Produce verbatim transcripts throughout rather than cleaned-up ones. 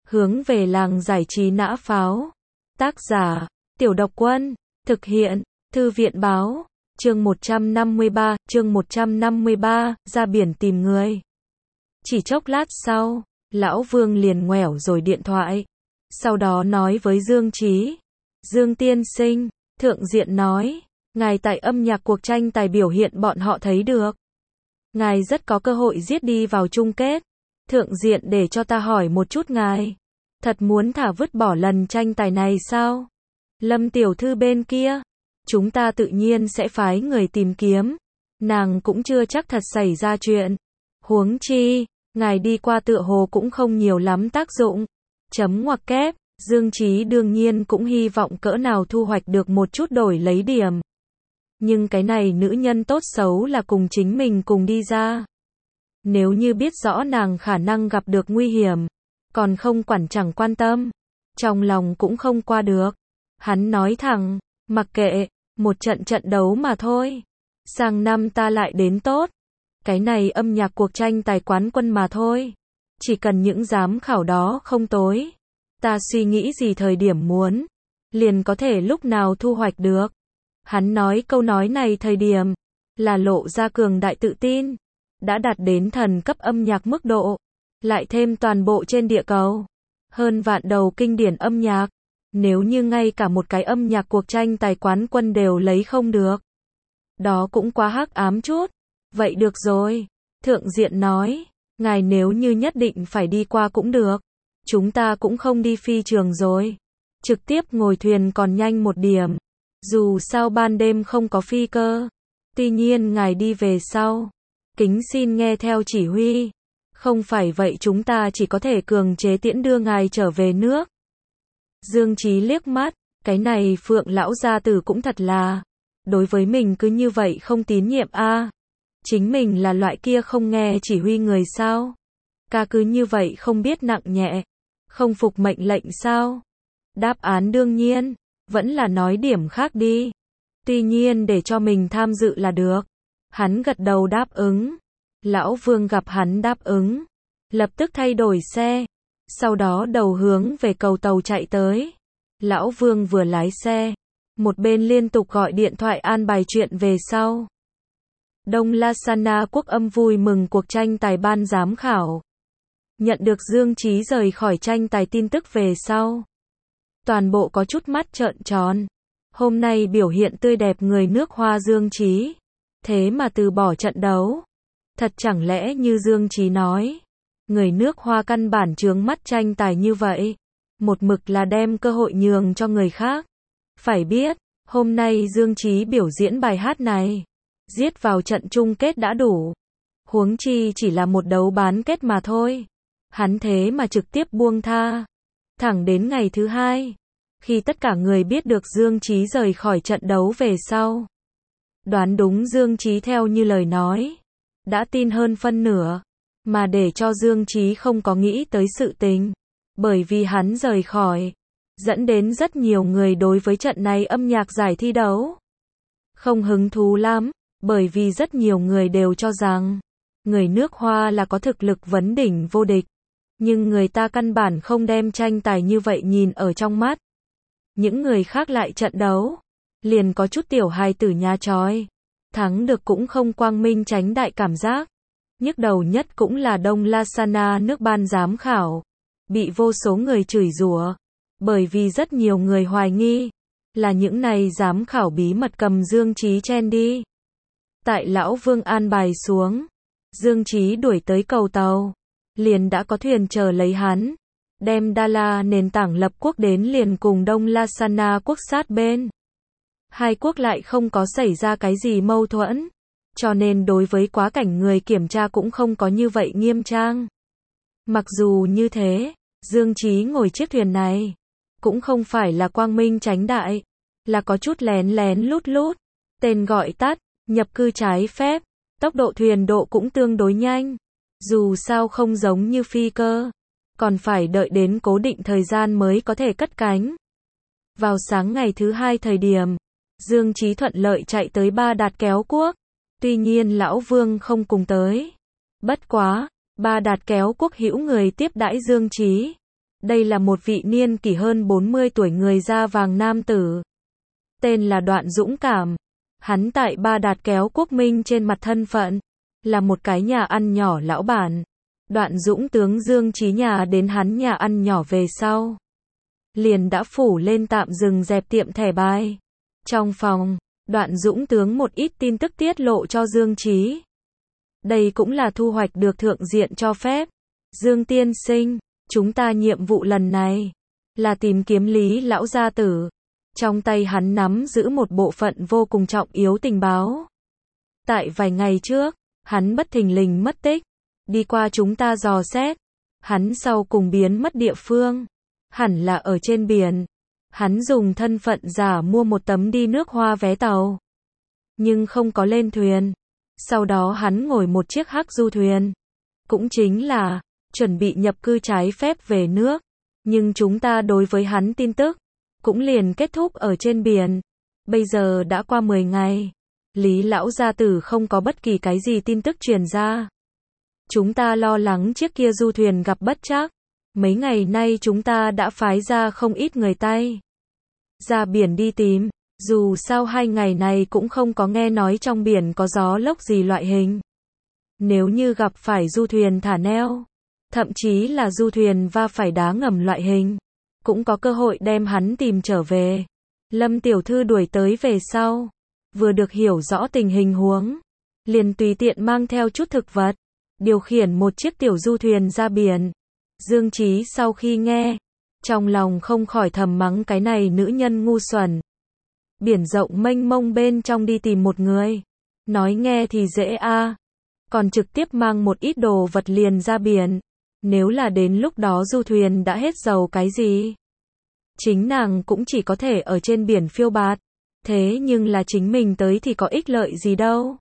hướng về làng giải trí nã pháo. Tác giả, Tiểu Độc Quân, thực hiện, Thư viện báo, chương một trăm năm mươi ba, chương một trăm năm mươi ba, ra biển tìm người. Chỉ chốc lát sau, Lão Vương liền ngoẻo rồi điện thoại. Sau đó nói với Dương Chí. Dương tiên sinh, Thượng Diện nói, ngài tại âm nhạc cuộc tranh tài biểu hiện bọn họ thấy được. Ngài rất có cơ hội giết đi vào chung kết. Thượng Diện để cho ta hỏi một chút ngài. Thật muốn thả vứt bỏ lần tranh tài này sao? Lâm tiểu thư bên kia, chúng ta tự nhiên sẽ phái người tìm kiếm. Nàng cũng chưa chắc thật xảy ra chuyện. Huống chi, ngài đi qua tựa hồ cũng không nhiều lắm tác dụng. Chấm ngoặc kép, Dương Chí đương nhiên cũng hy vọng cỡ nào thu hoạch được một chút đổi lấy điểm. Nhưng cái này nữ nhân tốt xấu là cùng chính mình cùng đi ra. Nếu như biết rõ nàng khả năng gặp được nguy hiểm, còn không quản chẳng quan tâm, trong lòng cũng không qua được. Hắn nói thẳng, mặc kệ, một trận trận đấu mà thôi. Sang năm ta lại đến tốt. Cái này âm nhạc cuộc tranh tài quán quân mà thôi. Chỉ cần những giám khảo đó không tối. Ta suy nghĩ gì thời điểm muốn, liền có thể lúc nào thu hoạch được. Hắn nói câu nói này thời điểm, là lộ ra cường đại tự tin. Đã đạt đến thần cấp âm nhạc mức độ. Lại thêm toàn bộ trên địa cầu. Hơn vạn đầu kinh điển âm nhạc. Nếu như ngay cả một cái âm nhạc cuộc tranh tài quán quân đều lấy không được. Đó cũng quá hắc ám chút. Vậy được rồi. Thượng Diện nói. Ngài nếu như nhất định phải đi qua cũng được. Chúng ta cũng không đi phi trường rồi. Trực tiếp ngồi thuyền còn nhanh một điểm. Dù sao ban đêm không có phi cơ. Tuy nhiên ngài đi về sau. Kính xin nghe theo chỉ huy. Không phải vậy chúng ta chỉ có thể cường chế tiễn đưa ngài trở về nước. Dương Chí liếc mắt. Cái này Phượng lão gia tử cũng thật là. Đối với mình cứ như vậy không tín nhiệm a. À, chính mình là loại kia không nghe chỉ huy người sao? Ca cứ như vậy không biết nặng nhẹ. Không phục mệnh lệnh sao? Đáp án đương nhiên, vẫn là nói điểm khác đi. Tuy nhiên để cho mình tham dự là được. Hắn gật đầu đáp ứng. Lão Vương gặp hắn đáp ứng. Lập tức thay đổi xe. Sau đó đầu hướng về cầu tàu chạy tới. Lão Vương vừa lái xe. Một bên liên tục gọi điện thoại an bài chuyện về sau. Đông Lasana Quốc âm vui mừng cuộc tranh tài ban giám khảo. Nhận được Dương Chí rời khỏi tranh tài tin tức về sau. Toàn bộ có chút mắt trợn tròn. Hôm nay biểu hiện tươi đẹp người nước Hoa Dương Chí. Thế mà từ bỏ trận đấu. Thật chẳng lẽ như Dương Chí nói. Người nước Hoa căn bản chướng mắt tranh tài như vậy. Một mực là đem cơ hội nhường cho người khác. Phải biết, hôm nay Dương Chí biểu diễn bài hát này. Giết vào trận chung kết đã đủ. Huống chi chỉ là một đấu bán kết mà thôi. Hắn thế mà trực tiếp buông tha. Thẳng đến ngày thứ hai. Khi tất cả người biết được Dương Chí rời khỏi trận đấu về sau. Đoán đúng Dương Chí theo như lời nói. Đã tin hơn phân nửa. Mà để cho Dương Chí không có nghĩ tới sự tình. Bởi vì hắn rời khỏi. Dẫn đến rất nhiều người đối với trận này âm nhạc giải thi đấu. Không hứng thú lắm. Bởi vì rất nhiều người đều cho rằng. Người nước Hoa là có thực lực vấn đỉnh vô địch. Nhưng người ta căn bản không đem tranh tài như vậy nhìn ở trong mắt. Những người khác lại trận đấu. Liền có chút tiểu hài tử nhà chói. Thắng được cũng không quang minh chánh đại cảm giác. Nhức đầu nhất cũng là Đông Lasana nước ban giám khảo. Bị vô số người chửi rủa. Bởi vì rất nhiều người hoài nghi. Là những này giám khảo bí mật cầm Dương Chí chen đi. Tại Lão Vương an bài xuống. Dương Chí đuổi tới cầu tàu. Liền đã có thuyền chờ lấy hắn. Đem Đa La nền tảng lập quốc đến liền cùng Đông Lasana quốc sát bên. Hai quốc lại không có xảy ra cái gì mâu thuẫn. Cho nên đối với quá cảnh người kiểm tra cũng không có như vậy nghiêm trang. Mặc dù như thế, Dương Chí ngồi chiếc thuyền này. Cũng không phải là quang minh chánh đại. Là có chút lén lén lút lút. Tên gọi tắt, nhập cư trái phép. Tốc độ thuyền độ cũng tương đối nhanh. Dù sao không giống như phi cơ. Còn phải đợi đến cố định thời gian mới có thể cất cánh. Vào sáng ngày thứ hai thời điểm. Dương Chí thuận lợi chạy tới Ba Đạt kéo quốc. Tuy nhiên Lão Vương không cùng tới. Bất quá, Ba Đạt kéo quốc hữu người tiếp đãi Dương Chí. Đây là một vị niên kỷ hơn bốn mươi tuổi người da vàng nam tử. Tên là Đoạn Dũng Cảm. Hắn tại Ba Đạt kéo quốc minh trên mặt thân phận. Là một cái nhà ăn nhỏ lão bản. Đoạn Dũng tướng Dương Chí nhà đến hắn nhà ăn nhỏ về sau. Liền đã phủ lên tạm dừng dẹp tiệm thẻ bài. Trong phòng, Đoạn Dũng tướng một ít tin tức tiết lộ cho Dương Chí. Đây cũng là thu hoạch được thượng diện cho phép. Dương tiên sinh, chúng ta nhiệm vụ lần này là tìm kiếm Lý lão gia tử. Trong tay hắn nắm giữ một bộ phận vô cùng trọng yếu tình báo. Tại vài ngày trước, hắn bất thình lình mất tích. Đi qua chúng ta dò xét. Hắn sau cùng biến mất địa phương. Hẳn là ở trên biển. Hắn dùng thân phận giả mua một tấm đi nước Hoa vé tàu. Nhưng không có lên thuyền. Sau đó hắn ngồi một chiếc hắc du thuyền. Cũng chính là chuẩn bị nhập cư trái phép về nước. Nhưng chúng ta đối với hắn tin tức cũng liền kết thúc ở trên biển. Bây giờ đã qua mười ngày. Lý lão gia tử không có bất kỳ cái gì tin tức truyền ra. Chúng ta lo lắng chiếc kia du thuyền gặp bất trắc. Mấy ngày nay chúng ta đã phái ra không ít người tay ra biển đi tìm. Dù sao hai ngày này cũng không có nghe nói trong biển có gió lốc gì loại hình. Nếu như gặp phải du thuyền thả neo, thậm chí là du thuyền va phải đá ngầm loại hình, cũng có cơ hội đem hắn tìm trở về. Lâm tiểu thư đuổi tới về sau, vừa được hiểu rõ tình hình huống, liền tùy tiện mang theo chút thực vật, điều khiển một chiếc tiểu du thuyền ra biển. Dương Chí sau khi nghe, trong lòng không khỏi thầm mắng cái này nữ nhân ngu xuẩn. Biển rộng mênh mông bên trong đi tìm một người, nói nghe thì dễ a, còn trực tiếp mang một ít đồ vật liền ra biển. Nếu là đến lúc đó du thuyền đã hết dầu cái gì, chính nàng cũng chỉ có thể ở trên biển phiêu bạt. Thế nhưng là chính mình tới thì có ích lợi gì đâu.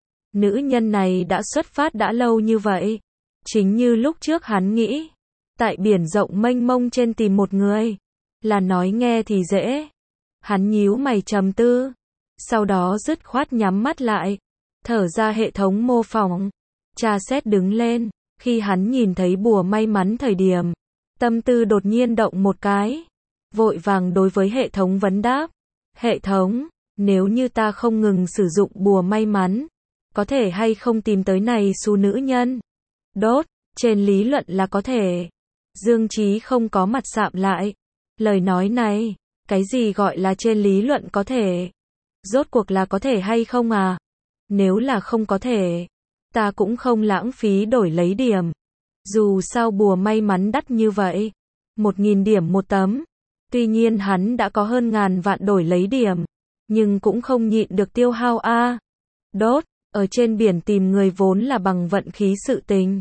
Nữ nhân này đã xuất phát đã lâu như vậy. Chính như lúc trước hắn nghĩ, tại biển rộng mênh mông trên tìm một người, là nói nghe thì dễ. Hắn nhíu mày trầm tư, sau đó dứt khoát nhắm mắt lại, thở ra hệ thống mô phỏng, tra xét đứng lên. Khi hắn nhìn thấy bùa may mắn thời điểm, tâm tư đột nhiên động một cái, vội vàng đối với hệ thống vấn đáp. Hệ thống, nếu như ta không ngừng sử dụng bùa may mắn, có thể hay không tìm tới này xu nữ nhân? Đốt, trên lý luận là có thể. Dương Chí không có mặt sạm lại. Lời nói này, cái gì gọi là trên lý luận có thể? Rốt cuộc là có thể hay không à? Nếu là không có thể, ta cũng không lãng phí đổi lấy điểm. Dù sao bùa may mắn đắt như vậy, một nghìn điểm một tấm. Tuy nhiên hắn đã có hơn ngàn vạn đổi lấy điểm, nhưng cũng không nhịn được tiêu hao a. À. Đốt, ở trên biển tìm người vốn là bằng vận khí sự tình,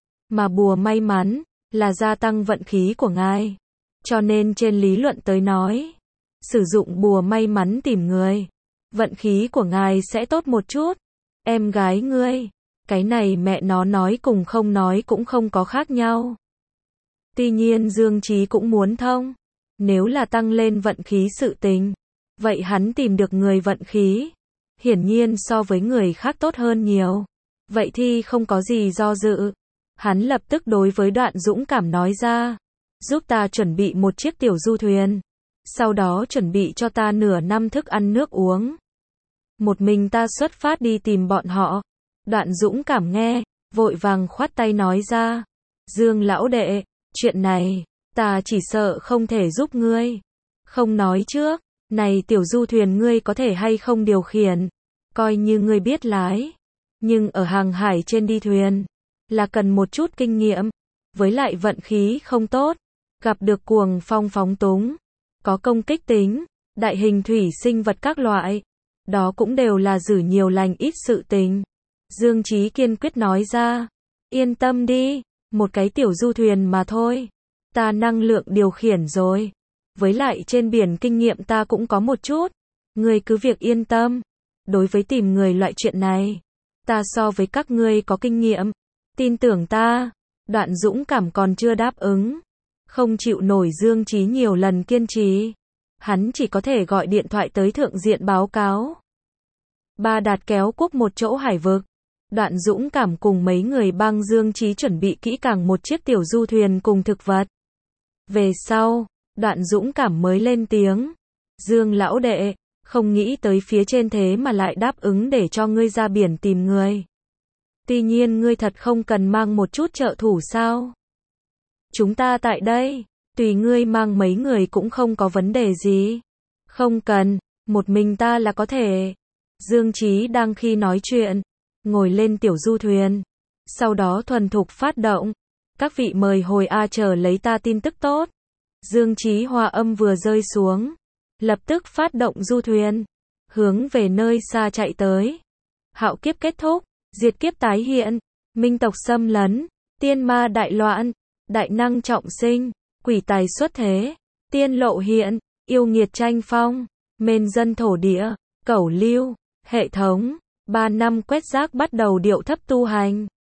mà bùa may mắn là gia tăng vận khí của ngài. Cho nên trên lý luận tới nói, sử dụng bùa may mắn tìm người, vận khí của ngài sẽ tốt một chút. Em gái ngươi, cái này mẹ nó nói cùng không nói cũng không có khác nhau. Tuy nhiên Dương Chí cũng muốn thông. Nếu là tăng lên vận khí sự tình, vậy hắn tìm được người vận khí, hiển nhiên so với người khác tốt hơn nhiều. Vậy thì không có gì do dự. Hắn lập tức đối với Đoạn Dũng Cảm nói ra, giúp ta chuẩn bị một chiếc tiểu du thuyền, sau đó chuẩn bị cho ta nửa năm thức ăn nước uống. Một mình ta xuất phát đi tìm bọn họ. Đoạn Dũng Cảm nghe, vội vàng khoát tay nói ra, Dương lão đệ, chuyện này ta chỉ sợ không thể giúp ngươi. Không nói trước, này tiểu du thuyền ngươi có thể hay không điều khiển, coi như ngươi biết lái. Nhưng ở hàng hải trên đi thuyền, là cần một chút kinh nghiệm, với lại vận khí không tốt, gặp được cuồng phong phóng túng, có công kích tính, đại hình thủy sinh vật các loại, đó cũng đều là dử nhiều lành ít sự tình. Dương Chí kiên quyết nói ra, yên tâm đi, một cái tiểu du thuyền mà thôi. Ta năng lượng điều khiển rồi. Với lại trên biển kinh nghiệm ta cũng có một chút. Ngươi cứ việc yên tâm. Đối với tìm người loại chuyện này, ta so với các ngươi có kinh nghiệm. Tin tưởng ta. Đoạn Dũng Cảm còn chưa đáp ứng. Không chịu nổi Dương Chí nhiều lần kiên trì. Hắn chỉ có thể gọi điện thoại tới thượng diện báo cáo. Ba Đạt kéo quốc một chỗ hải vực. Đoạn Dũng Cảm cùng mấy người băng Dương Chí chuẩn bị kỹ càng một chiếc tiểu du thuyền cùng thực vật. Về sau, Đoạn dũng cảm mới lên tiếng. Dương lão đệ, không nghĩ tới phía trên thế mà lại đáp ứng để cho ngươi ra biển tìm người. Tuy nhiên ngươi thật không cần mang một chút trợ thủ sao? Chúng ta tại đây, tùy ngươi mang mấy người cũng không có vấn đề gì. Không cần, một mình ta là có thể. Dương Chí đang khi nói chuyện, ngồi lên tiểu du thuyền, sau đó thuần thục phát động. Các vị mời hồi A chờ lấy ta tin tức tốt. Dương Chí hòa âm vừa rơi xuống, lập tức phát động du thuyền, hướng về nơi xa chạy tới. Hạo kiếp kết thúc, diệt kiếp tái hiện, minh tộc xâm lấn, tiên ma đại loạn, đại năng trọng sinh, quỷ tài xuất thế, tiên lộ hiện, yêu nghiệt tranh phong, mên dân thổ địa, cẩu lưu, hệ thống, ba năm quét rác bắt đầu điệu thấp tu hành.